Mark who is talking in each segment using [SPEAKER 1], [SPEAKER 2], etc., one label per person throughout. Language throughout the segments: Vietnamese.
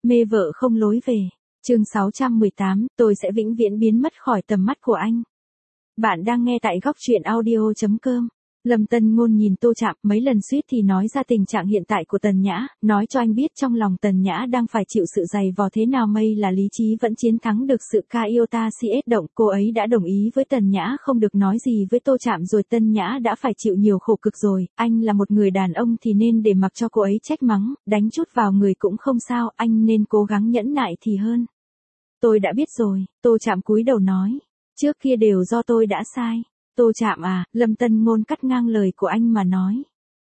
[SPEAKER 1] Mê vợ không lối về. Chương 618, tôi sẽ vĩnh viễn biến mất khỏi tầm mắt của anh. Bạn đang nghe tại góc truyện audio.com. Lâm Tân Ngôn nhìn Tô Trạm, mấy lần suýt thì nói ra tình trạng hiện tại của Tần Nhã, nói cho anh biết trong lòng Tần Nhã đang phải chịu sự dày vò thế nào, may là lý trí vẫn chiến thắng được sự ca yêu ta si ết động. Cô ấy đã đồng ý với Tần Nhã không được nói gì với Tô Trạm rồi, Tần Nhã đã phải chịu nhiều khổ cực rồi, anh là một người đàn ông thì nên để mặc cho cô ấy trách mắng, đánh chút vào người cũng không sao, anh nên cố gắng nhẫn nại thì hơn. Tôi đã biết rồi, Tô Trạm cúi đầu nói, trước kia đều do tôi đã sai. Tô Trạm à, Lâm Tân Ngôn cắt ngang lời của anh mà nói.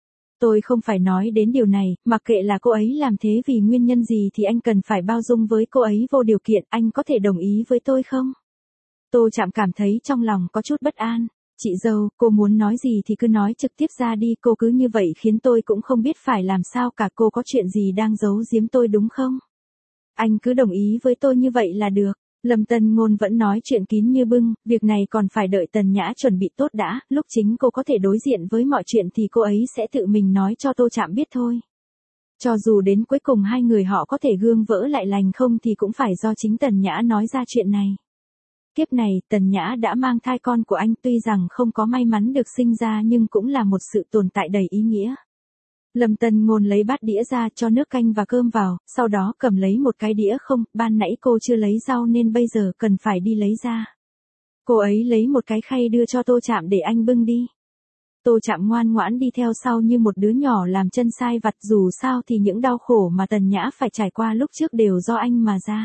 [SPEAKER 1] Tôi không phải nói đến điều này, mặc kệ là cô ấy làm thế vì nguyên nhân gì thì anh cần phải bao dung với cô ấy vô điều kiện, anh có thể đồng ý với tôi không? Tô Trạm cảm thấy trong lòng có chút bất an. Chị dâu, cô muốn nói gì thì cứ nói trực tiếp ra đi, cô cứ như vậy khiến tôi cũng không biết phải làm sao cả, cô có chuyện gì đang giấu giếm tôi đúng không? Anh cứ đồng ý với tôi như vậy là được. Lâm Tân Ngôn vẫn nói chuyện kín như bưng, việc này còn phải đợi Tần Nhã chuẩn bị tốt đã, lúc chính cô có thể đối diện với mọi chuyện thì cô ấy sẽ tự mình nói cho Tô Trạm biết thôi. Cho dù đến cuối cùng hai người họ có thể gương vỡ lại lành không thì cũng phải do chính Tần Nhã nói ra chuyện này. Kiếp này, Tần Nhã đã mang thai con của anh, tuy rằng không có may mắn được sinh ra nhưng cũng là một sự tồn tại đầy ý nghĩa. Lâm Tân Ngôn lấy bát đĩa ra cho nước canh và cơm vào, sau đó cầm lấy một cái đĩa không, ban nãy cô chưa lấy rau nên bây giờ cần phải đi lấy ra. Cô ấy lấy một cái khay đưa cho Tô Trạm để anh bưng đi. Tô Trạm ngoan ngoãn đi theo sau như một đứa nhỏ làm chân sai vặt, dù sao thì những đau khổ mà Tần Nhã phải trải qua lúc trước đều do anh mà ra.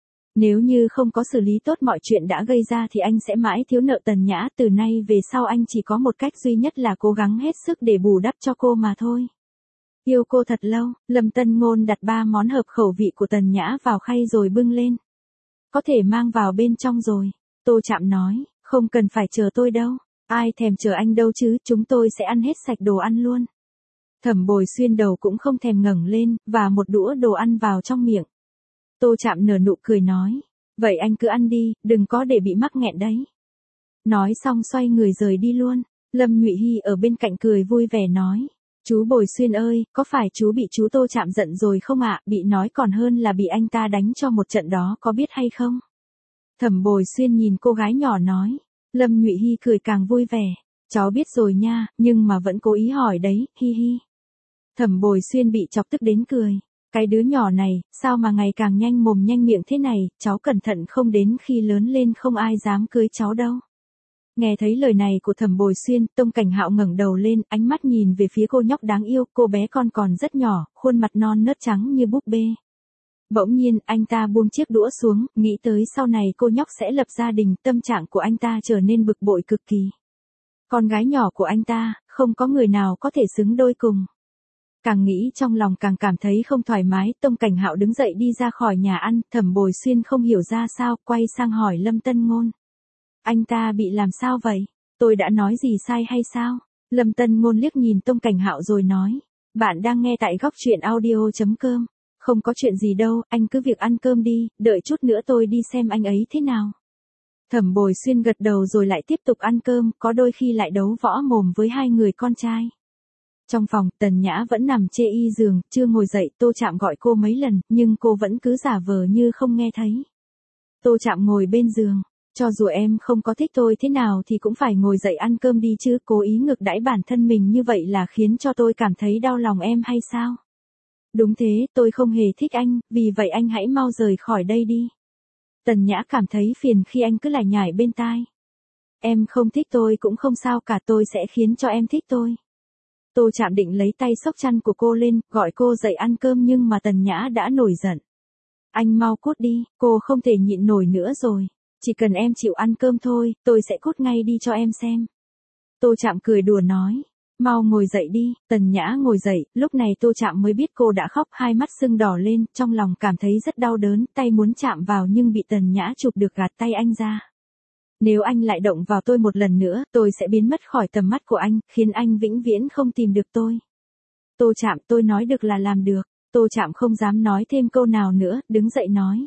[SPEAKER 1] Nếu như không có xử lý tốt mọi chuyện đã gây ra thì anh sẽ mãi thiếu nợ Tần Nhã, từ nay về sau anh chỉ có một cách duy nhất là cố gắng hết sức để bù đắp cho cô mà thôi. Yêu cô thật lâu, Lâm Tân Ngôn đặt 3 món hợp khẩu vị của Tần Nhã vào khay rồi bưng lên. Có thể mang vào bên trong rồi. Tô Trạm nói, không cần phải chờ tôi đâu. Ai thèm chờ anh đâu chứ, chúng tôi sẽ ăn hết sạch đồ ăn luôn. Thẩm Bồi Xuyên đầu cũng không thèm ngẩng lên, và một đũa đồ ăn vào trong miệng. Tô Trạm nở nụ cười nói, vậy anh cứ ăn đi, đừng có để bị mắc nghẹn đấy. Nói xong xoay người rời đi luôn. Lâm Nhụy Hy ở bên cạnh cười vui vẻ nói. Chú Bồi Xuyên ơi, có phải chú bị chú Tô Trạm giận rồi không ạ? Bị nói còn hơn là bị anh ta đánh cho một trận đó, có biết hay không? Thẩm Bồi Xuyên nhìn cô gái nhỏ nói. Lâm Nhụy Hy cười càng vui vẻ. Cháu biết rồi nha, nhưng mà vẫn cố ý hỏi đấy, hi hi. Thẩm Bồi Xuyên bị chọc tức đến cười. Cái đứa nhỏ này, sao mà ngày càng nhanh mồm nhanh miệng thế này, cháu cẩn thận không đến khi lớn lên không ai dám cưới cháu đâu. Nghe thấy lời này của Thẩm Bồi Xuyên, Tông Cảnh Hạo ngẩng đầu lên, ánh mắt nhìn về phía cô nhóc đáng yêu, cô bé con còn rất nhỏ, khuôn mặt non nớt trắng như búp bê. Bỗng nhiên, anh ta buông chiếc đũa xuống, nghĩ tới sau này cô nhóc sẽ lập gia đình, tâm trạng của anh ta trở nên bực bội cực kỳ. Con gái nhỏ của anh ta, không có người nào có thể xứng đôi cùng. Càng nghĩ trong lòng càng cảm thấy không thoải mái, Tông Cảnh Hạo đứng dậy đi ra khỏi nhà ăn, Thẩm Bồi Xuyên không hiểu ra sao, quay sang hỏi Lâm Tân Ngôn. Anh ta bị làm sao vậy? Tôi đã nói gì sai hay sao? Lâm Tân Ngôn liếc nhìn Tông Cảnh Hạo rồi nói. Bạn đang nghe tại góc truyện audio.com. Không có chuyện gì đâu, anh cứ việc ăn cơm đi, đợi chút nữa tôi đi xem anh ấy thế nào. Thẩm Bồi Xuyên gật đầu rồi lại tiếp tục ăn cơm, có đôi khi lại đấu võ mồm với hai người con trai. Trong phòng, Tần Nhã vẫn nằm chê y giường, chưa ngồi dậy, Tô Trạm gọi cô mấy lần, nhưng cô vẫn cứ giả vờ như không nghe thấy. Tô Trạm ngồi bên giường. Cho dù em không có thích tôi thế nào thì cũng phải ngồi dậy ăn cơm đi chứ, cố ý ngược đãi bản thân mình như vậy là khiến cho tôi cảm thấy đau lòng em hay sao? Đúng thế, tôi không hề thích anh, vì vậy anh hãy mau rời khỏi đây đi. Tần Nhã cảm thấy phiền khi anh cứ lải nhải bên tai. Em không thích tôi cũng không sao cả, tôi sẽ khiến cho em thích tôi. Tô Trạm định lấy tay xốc chăn của cô lên, gọi cô dậy ăn cơm nhưng mà Tần Nhã đã nổi giận. Anh mau cút đi, cô không thể nhịn nổi nữa rồi. Chỉ cần em chịu ăn cơm thôi, tôi sẽ cút ngay đi cho em xem. Tô Trạm cười đùa nói. Mau ngồi dậy đi. Tần Nhã ngồi dậy, lúc này Tô Trạm mới biết cô đã khóc, hai mắt sưng đỏ lên, trong lòng cảm thấy rất đau đớn, tay muốn chạm vào nhưng bị Tần Nhã chụp được gạt tay anh ra. Nếu anh lại động vào tôi một lần nữa, tôi sẽ biến mất khỏi tầm mắt của anh, khiến anh vĩnh viễn không tìm được tôi. Tô Trạm, tôi nói được là làm được. Tô Trạm không dám nói thêm câu nào nữa, đứng dậy nói.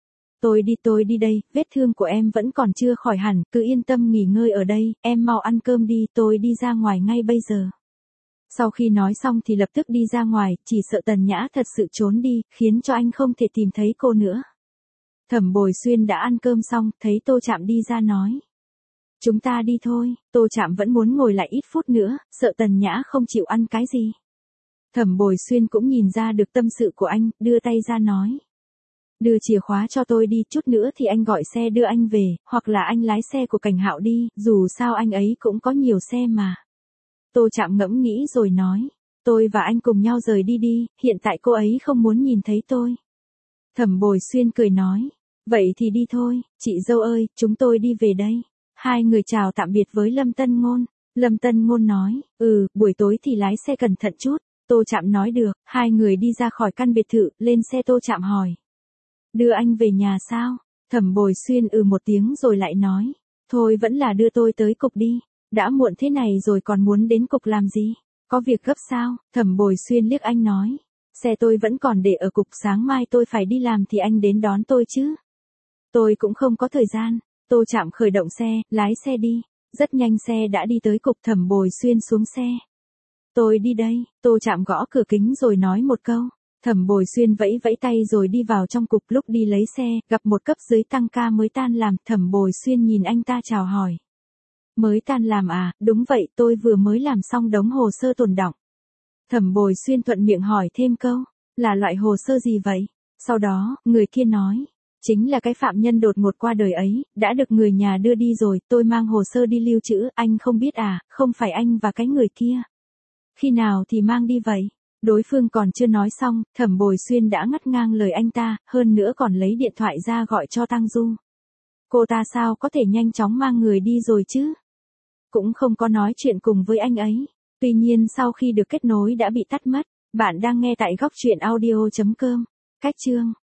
[SPEAKER 1] Tôi đi đây, vết thương của em vẫn còn chưa khỏi hẳn, cứ yên tâm nghỉ ngơi ở đây, em mau ăn cơm đi, tôi đi ra ngoài ngay bây giờ. Sau khi nói xong thì lập tức đi ra ngoài, chỉ sợ Tần Nhã thật sự trốn đi, khiến cho anh không thể tìm thấy cô nữa. Thẩm Bồi Xuyên đã ăn cơm xong, thấy Tô Trạm đi ra nói. Chúng ta đi thôi, Tô Trạm vẫn muốn ngồi lại ít phút nữa, sợ Tần Nhã không chịu ăn cái gì. Thẩm Bồi Xuyên cũng nhìn ra được tâm sự của anh, đưa tay ra nói. Đưa chìa khóa cho tôi đi, chút nữa thì anh gọi xe đưa anh về, hoặc là anh lái xe của Cảnh Hạo đi, dù sao anh ấy cũng có nhiều xe mà. Tô Trạm ngẫm nghĩ rồi nói. Tôi và anh cùng nhau rời đi đi, hiện tại cô ấy không muốn nhìn thấy tôi. Thẩm Bồi Xuyên cười nói. Vậy thì đi thôi, chị dâu ơi, chúng tôi đi về đây. Hai người chào tạm biệt với Lâm Tân Ngôn. Lâm Tân Ngôn nói, buổi tối thì lái xe cẩn thận chút. Tô Trạm nói được, hai người đi ra khỏi căn biệt thự, lên xe Tô Trạm hỏi. Đưa anh về nhà sao? Thẩm Bồi Xuyên một tiếng rồi lại nói. Thôi vẫn là đưa tôi tới cục đi. Đã muộn thế này rồi còn muốn đến cục làm gì? Có việc gấp sao? Thẩm Bồi Xuyên liếc anh nói. Xe tôi vẫn còn để ở cục, sáng mai tôi phải đi làm thì anh đến đón tôi chứ. Tôi cũng không có thời gian. Tô Trạm khởi động xe, lái xe đi. Rất nhanh xe đã đi tới cục. Thẩm Bồi Xuyên xuống xe. Tôi đi đây. Tô Trạm gõ cửa kính rồi nói một câu. Thẩm Bồi Xuyên vẫy vẫy tay rồi đi vào trong cục. Lúc đi lấy xe, gặp một cấp dưới tăng ca mới tan làm. Thẩm Bồi Xuyên nhìn anh ta chào hỏi. Mới tan làm à? Đúng vậy, tôi vừa mới làm xong đống hồ sơ tồn đọng. Thẩm Bồi Xuyên thuận miệng hỏi thêm câu. Là loại hồ sơ gì vậy? Sau đó, người kia nói. Chính là cái phạm nhân đột ngột qua đời ấy, đã được người nhà đưa đi rồi, tôi mang hồ sơ đi lưu trữ, anh không biết à, không phải anh và cái người kia. Khi nào thì mang đi vậy? Đối phương còn chưa nói xong, Thẩm Bồi Xuyên đã ngắt ngang lời anh ta, hơn nữa còn lấy điện thoại ra gọi cho Tăng Du. Cô ta sao có thể nhanh chóng mang người đi rồi chứ? Cũng không có nói chuyện cùng với anh ấy. Tuy nhiên sau khi được kết nối đã bị tắt mất. Bạn đang nghe tại góc truyện audio.com. Cách chương